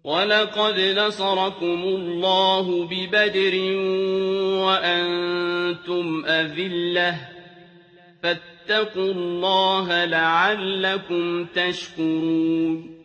وَلَقَدْ نَصَرَكُمُ اللَّهُ بِبَدْرٍ وَأَنتُمْ أَذِلَّةٌ فَاتَّقُوا اللَّهَ لَعَلَّكُمْ تَشْكُرُونَ